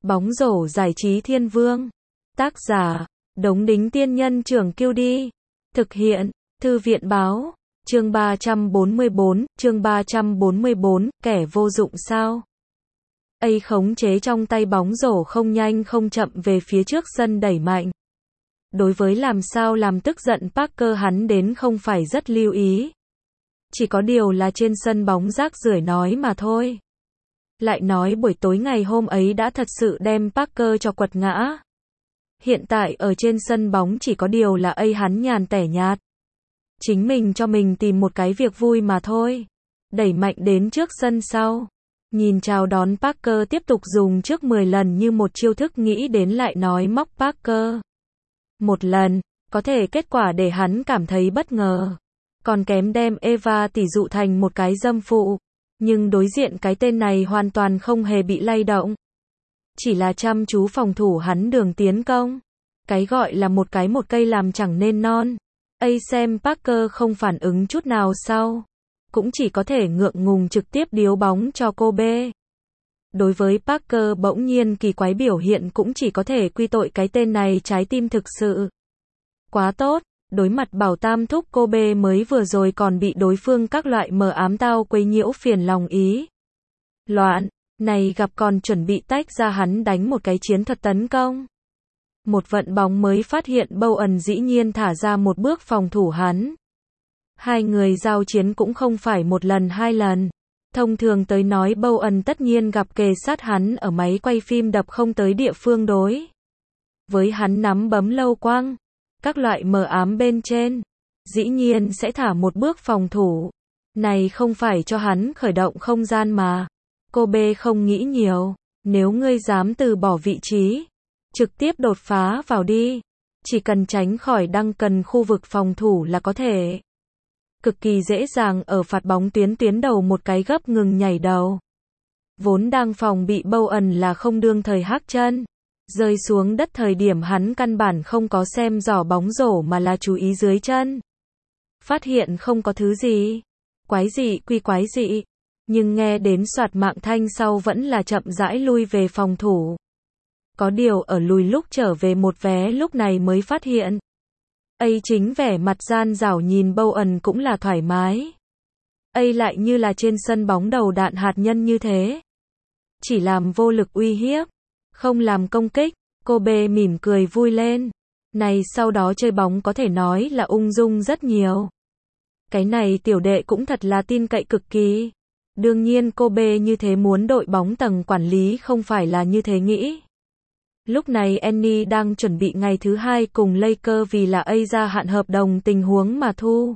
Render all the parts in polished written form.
Bóng rổ giải trí thiên vương. Tác giả, Đống Đính Tiên Nhân Trưởng Kiêu Đi. Thực hiện, Thư viện Báo. Chương 344, kẻ vô dụng sao? A khống chế trong tay bóng rổ không nhanh không chậm về phía trước sân đẩy mạnh. Đối với làm sao làm tức giận Parker hắn đến không phải rất lưu ý. Chỉ có điều là trên sân bóng rác rưởi nói mà thôi. Lại nói buổi tối ngày hôm ấy đã thật sự đem Parker cho quật ngã. Hiện tại ở trên sân bóng chỉ có điều là hắn nhàn tẻ nhạt. Chính mình cho mình tìm một cái việc vui mà thôi. Đẩy mạnh đến trước sân sau. Nhìn chào đón Parker tiếp tục dùng trước 10 lần như một chiêu thức nghĩ đến lại nói móc Parker. Một lần, có thể kết quả để hắn cảm thấy bất ngờ. Còn kém đem Eva tỷ dụ thành một cái dâm phụ. Nhưng đối diện cái tên này hoàn toàn không hề bị lay động. Chỉ là chăm chú phòng thủ hắn đường tiến công. Cái gọi là một cây làm chẳng nên non. Xem Parker không phản ứng chút nào sau. Cũng chỉ có thể ngượng ngùng trực tiếp điếu bóng cho Kobe. Đối với Parker bỗng nhiên kỳ quái biểu hiện cũng chỉ có thể quy tội cái tên này trái tim thực sự quá tốt. Đối mặt bảo tam thúc Kobe mới vừa rồi còn bị đối phương các loại mờ ám tao quấy nhiễu phiền lòng ý loạn, này gặp còn chuẩn bị tách ra hắn đánh một cái chiến thuật tấn công. Một vận bóng mới phát hiện Bowen dĩ nhiên thả ra một bước phòng thủ hắn. Hai người giao chiến cũng không phải một lần hai lần. Thông thường tới nói Bowen tất nhiên gặp kề sát hắn ở máy quay phim đập không tới địa phương đối. Với hắn nắm bấm lâu quang, các loại mờ ám bên trên, dĩ nhiên sẽ thả một bước phòng thủ. Này không phải cho hắn khởi động không gian mà. Kobe không nghĩ nhiều, nếu ngươi dám từ bỏ vị trí, trực tiếp đột phá vào đi. Chỉ cần tránh khỏi Duncan khu vực phòng thủ là có thể. Cực kỳ dễ dàng ở phạt bóng tuyến đầu một cái gấp ngừng nhảy đầu. Vốn đang phòng bị Bowen là không đương thời hắc chân. Rơi xuống đất thời điểm hắn căn bản không có xem giỏ bóng rổ mà là chú ý dưới chân. Phát hiện không có thứ gì. Quái dị quy quái dị. Nhưng nghe đến soạt mạng thanh sau vẫn là chậm rãi lui về phòng thủ. Có điều ở lùi lúc trở về một vé lúc này mới phát hiện. Chính vẻ mặt gian rảo nhìn Bowen cũng là thoải mái. Lại như là trên sân bóng đầu đạn hạt nhân như thế. Chỉ làm vô lực uy hiếp. Không làm công kích. Kobe mỉm cười vui lên. Này sau đó chơi bóng có thể nói là ung dung rất nhiều. Cái này tiểu đệ cũng thật là tin cậy cực kỳ. Đương nhiên Kobe như thế muốn đội bóng tầng quản lý không phải là như thế nghĩ. Lúc này Annie đang chuẩn bị ngày thứ hai cùng Lakers vì là gia hạn hợp đồng tình huống mà thu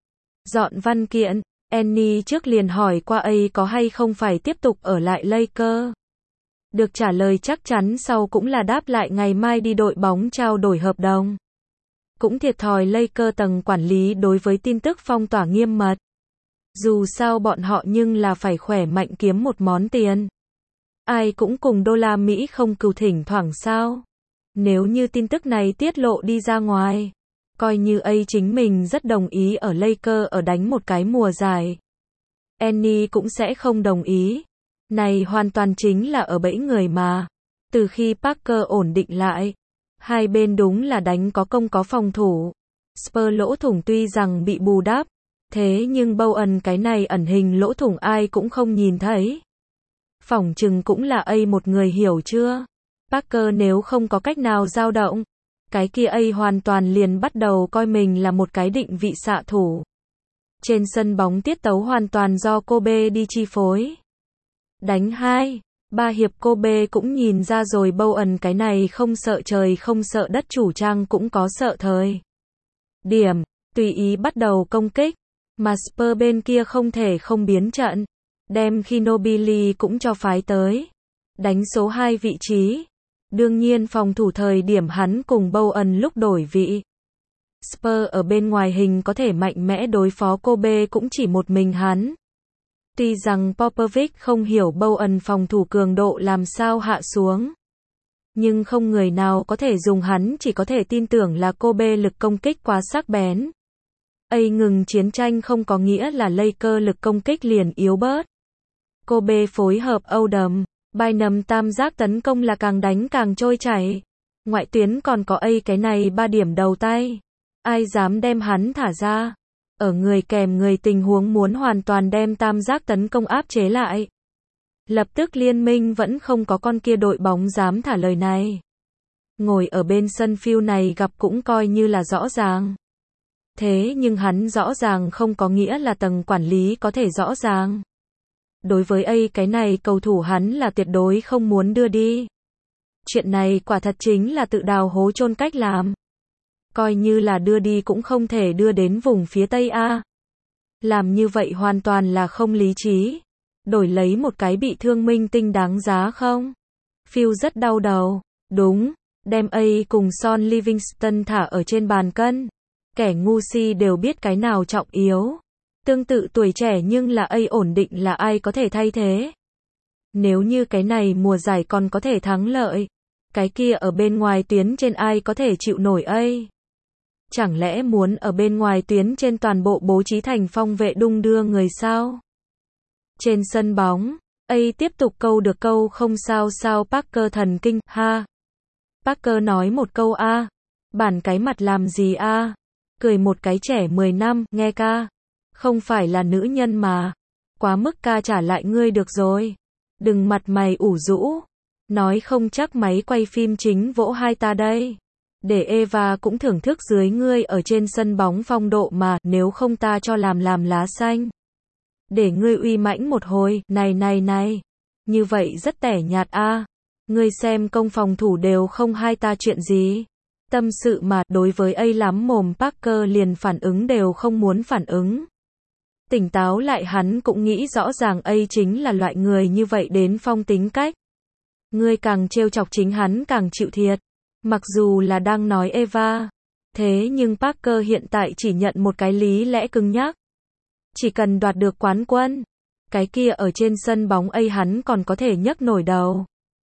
dọn văn kiện. Annie trước liền hỏi qua có hay không phải tiếp tục ở lại Lakers. Được trả lời chắc chắn sau cũng là đáp lại ngày mai đi đội bóng trao đổi hợp đồng. Cũng thiệt thòi Lakers tầng quản lý đối với tin tức phong tỏa nghiêm mật. Dù sao bọn họ nhưng là phải khỏe mạnh kiếm một món tiền. Ai cũng cùng đô la Mỹ không cừu thỉnh thoảng sao. Nếu như tin tức này tiết lộ đi ra ngoài, coi như chính mình rất đồng ý ở Lakers ở đánh một cái mùa dài. Annie cũng sẽ không đồng ý. Này hoàn toàn chính là ở bẫy người mà. Từ khi Parker ổn định lại, hai bên đúng là đánh có công có phòng thủ. Spurs lỗ thủng tuy rằng bị bù đắp, thế nhưng Bowen cái này ẩn hình lỗ thủng ai cũng không nhìn thấy. Phỏng chừng cũng là một người hiểu chưa? Parker nếu không có cách nào dao động, cái kia hoàn toàn liền bắt đầu coi mình là một cái định vị xạ thủ. Trên sân bóng tiết tấu hoàn toàn do Kobe đi chi phối. Đánh 2, 3 hiệp Kobe cũng nhìn ra rồi Bowen cái này không sợ trời không sợ đất chủ trang cũng có sợ thời điểm, tùy ý bắt đầu công kích, mà Spurs bên kia không thể không biến trận, đem Ginobili cũng cho phái tới, đánh số 2 vị trí. Đương nhiên phòng thủ thời điểm hắn cùng Bowen lúc đổi vị. Spurs ở bên ngoài hình có thể mạnh mẽ đối phó Kobe cũng chỉ một mình hắn. Tuy rằng Popovich không hiểu Bowen phòng thủ cường độ làm sao hạ xuống. Nhưng không người nào có thể dùng hắn chỉ có thể tin tưởng là Kobe lực công kích quá sắc bén. Ngừng chiến tranh không có nghĩa là Lakers lực công kích liền yếu bớt. Kobe phối hợp Odom, Bynum tam giác tấn công là càng đánh càng trôi chảy. Ngoại tuyến còn có cái này 3 điểm đầu tay. Ai dám đem hắn thả ra? Ở người kèm người tình huống muốn hoàn toàn đem tam giác tấn công áp chế lại. Lập tức liên minh vẫn không có con kia đội bóng dám thả lời này. Ngồi ở bên sân Phil này gặp cũng coi như là rõ ràng. Thế nhưng hắn rõ ràng không có nghĩa là tầng quản lý có thể rõ ràng. Đối với cái này cầu thủ hắn là tuyệt đối không muốn đưa đi. Chuyện này quả thật chính là tự đào hố chôn cách làm. Coi như là đưa đi cũng không thể đưa đến vùng phía Tây A. Làm như vậy hoàn toàn là không lý trí. Đổi lấy một cái bị thương minh tinh đáng giá không? Phil rất đau đầu. Đúng, đem cùng Son Livingston thả ở trên bàn cân. Kẻ ngu si đều biết cái nào trọng yếu. Tương tự tuổi trẻ nhưng là ổn định là ai có thể thay thế. Nếu như cái này mùa giải còn có thể thắng lợi, cái kia ở bên ngoài tuyến trên ai có thể chịu nổi Chẳng lẽ muốn ở bên ngoài tuyến trên toàn bộ bố trí thành phong vệ đung đưa người sao? Trên sân bóng, tiếp tục câu được câu không sao Parker thần kinh, ha. Parker nói một câu bản cái mặt làm gì cười một cái trẻ 10 năm, nghe ca. Không phải là nữ nhân mà. Quá mức ca trả lại ngươi được rồi. Đừng mặt mày ủ rũ. Nói không chắc máy quay phim chính vỗ hai ta đây. Để Eva cũng thưởng thức dưới ngươi ở trên sân bóng phong độ mà, nếu không ta cho làm lá xanh. Để ngươi uy mãnh một hồi, này. Như vậy rất tẻ nhạt Ngươi xem công phòng thủ đều không hai ta chuyện gì. Tâm sự mà, đối với lắm mồm Parker liền phản ứng đều không muốn phản ứng. Tỉnh táo lại hắn cũng nghĩ rõ ràng chính là loại người như vậy đến phong tính cách. Ngươi càng trêu chọc chính hắn càng chịu thiệt. Mặc dù là đang nói Eva. Thế nhưng Parker hiện tại chỉ nhận một cái lý lẽ cứng nhắc. Chỉ cần đoạt được quán quân. Cái kia ở trên sân bóng hắn còn có thể nhấc nổi đầu.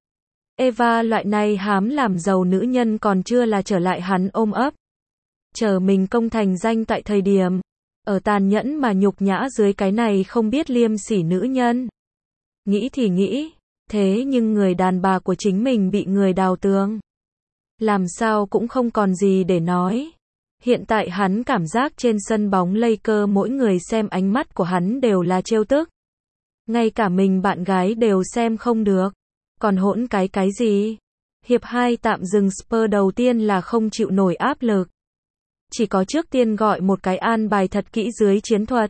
Eva loại này hám làm giàu nữ nhân còn chưa là trở lại hắn ôm ấp. Chờ mình công thành danh tại thời điểm. Ở tàn nhẫn mà nhục nhã dưới cái này không biết liêm sỉ nữ nhân. Nghĩ thì nghĩ. Thế nhưng người đàn bà của chính mình bị người đào tường. Làm sao cũng không còn gì để nói. Hiện tại hắn cảm giác trên sân bóng Lakers mỗi người xem ánh mắt của hắn đều là trêu tức. Ngay cả mình bạn gái đều xem không được. Còn hỗn cái gì? Hiệp 2 tạm dừng Spurs đầu tiên là không chịu nổi áp lực. Chỉ có trước tiên gọi một cái an bài thật kỹ dưới chiến thuật.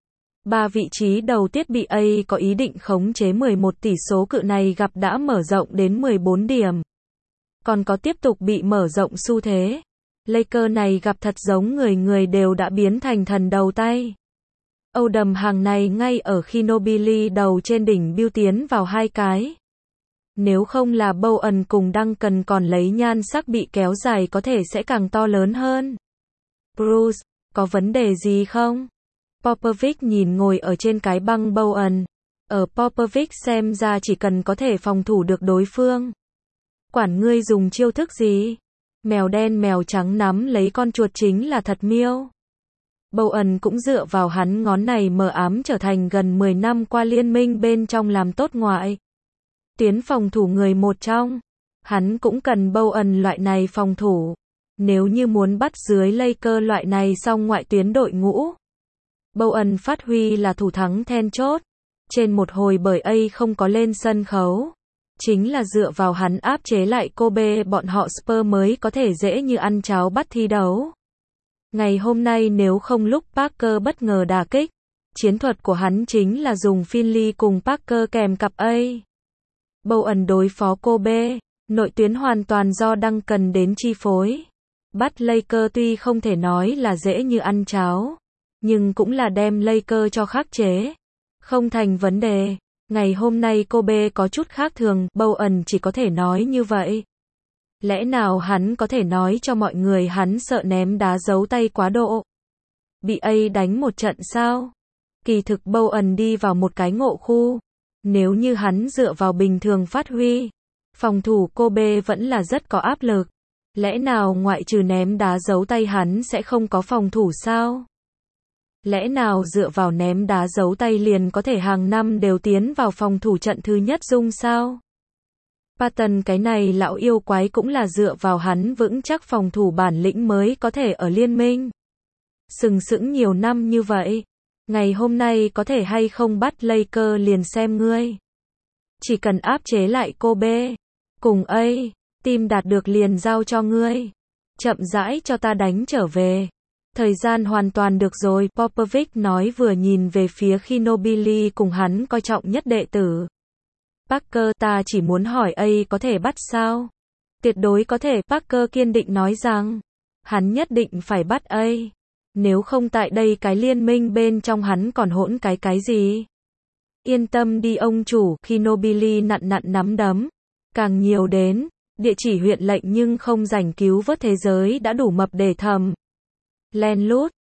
3 vị trí đầu tiết bị có ý định khống chế 11 tỷ số cự này gặp đã mở rộng đến 14 điểm. Còn có tiếp tục bị mở rộng xu thế. Lakers này gặp thật giống người đều đã biến thành thần đầu tay. Odom hàng này ngay ở khi Nobili đầu trên đỉnh biêu tiến vào 2 cái. Nếu không là Bowen cùng Duncan còn lấy nhan sắc bị kéo dài có thể sẽ càng to lớn hơn. Bruce, có vấn đề gì không? Popovich nhìn ngồi ở trên cái băng Bowen. Ở Popovich xem ra chỉ cần có thể phòng thủ được đối phương. Quản ngươi dùng chiêu thức gì? Mèo đen mèo trắng nắm lấy con chuột chính là thật miêu. Bowen cũng dựa vào hắn ngón này mờ ám trở thành gần 10 năm qua liên minh bên trong làm tốt ngoại. Tuyến phòng thủ người một trong. Hắn cũng cần Bowen loại này phòng thủ. Nếu như muốn bắt dưới Lakers loại này xong ngoại tuyến đội ngũ. Bowen phát huy là thủ thắng then chốt. Trên một hồi bởi không có lên sân khấu. Chính là dựa vào hắn áp chế lại Kobe bọn họ Spurs mới có thể dễ như ăn cháo bắt thi đấu. Ngày hôm nay nếu không lúc Parker bất ngờ đả kích. Chiến thuật của hắn chính là dùng Finley cùng Parker kèm cặp Bowen đối phó Kobe. Nội tuyến hoàn toàn do Duncan đến chi phối. Bắt Lakers tuy không thể nói là dễ như ăn cháo. Nhưng cũng là đem Lakers cho khắc chế. Không thành vấn đề. Ngày hôm nay Kobe có chút khác thường, Bowen chỉ có thể nói như vậy. Lẽ nào hắn có thể nói cho mọi người hắn sợ ném đá giấu tay quá độ? Bị đánh một trận sao? Kỳ thực Bowen đi vào một cái ngộ khu. Nếu như hắn dựa vào bình thường phát huy, phòng thủ Kobe vẫn là rất có áp lực. Lẽ nào ngoại trừ ném đá giấu tay hắn sẽ không có phòng thủ sao? Lẽ nào dựa vào ném đá giấu tay liền có thể hàng năm đều tiến vào phòng thủ trận thứ nhất dung sao? Patton cái này lão yêu quái cũng là dựa vào hắn vững chắc phòng thủ bản lĩnh mới có thể ở liên minh. Sừng sững nhiều năm như vậy. Ngày hôm nay có thể hay không bắt Lakers liền xem ngươi. Chỉ cần áp chế lại Kobe. Cùng A. Team đạt được liền giao cho ngươi. Chậm rãi cho ta đánh trở về. Thời gian hoàn toàn được rồi, Popovich nói vừa nhìn về phía Ginobili cùng hắn coi trọng nhất đệ tử. Parker, ta chỉ muốn hỏi A có thể bắt sao? Tuyệt đối có thể, Parker kiên định nói rằng. Hắn nhất định phải bắt A. Nếu không tại đây cái liên minh bên trong hắn còn hỗn cái gì? Yên tâm đi ông chủ, Ginobili nặn nắm đấm. Càng nhiều đến, địa chỉ huyện lệnh nhưng không giành cứu vớt thế giới đã đủ mập để thầm. Len lút,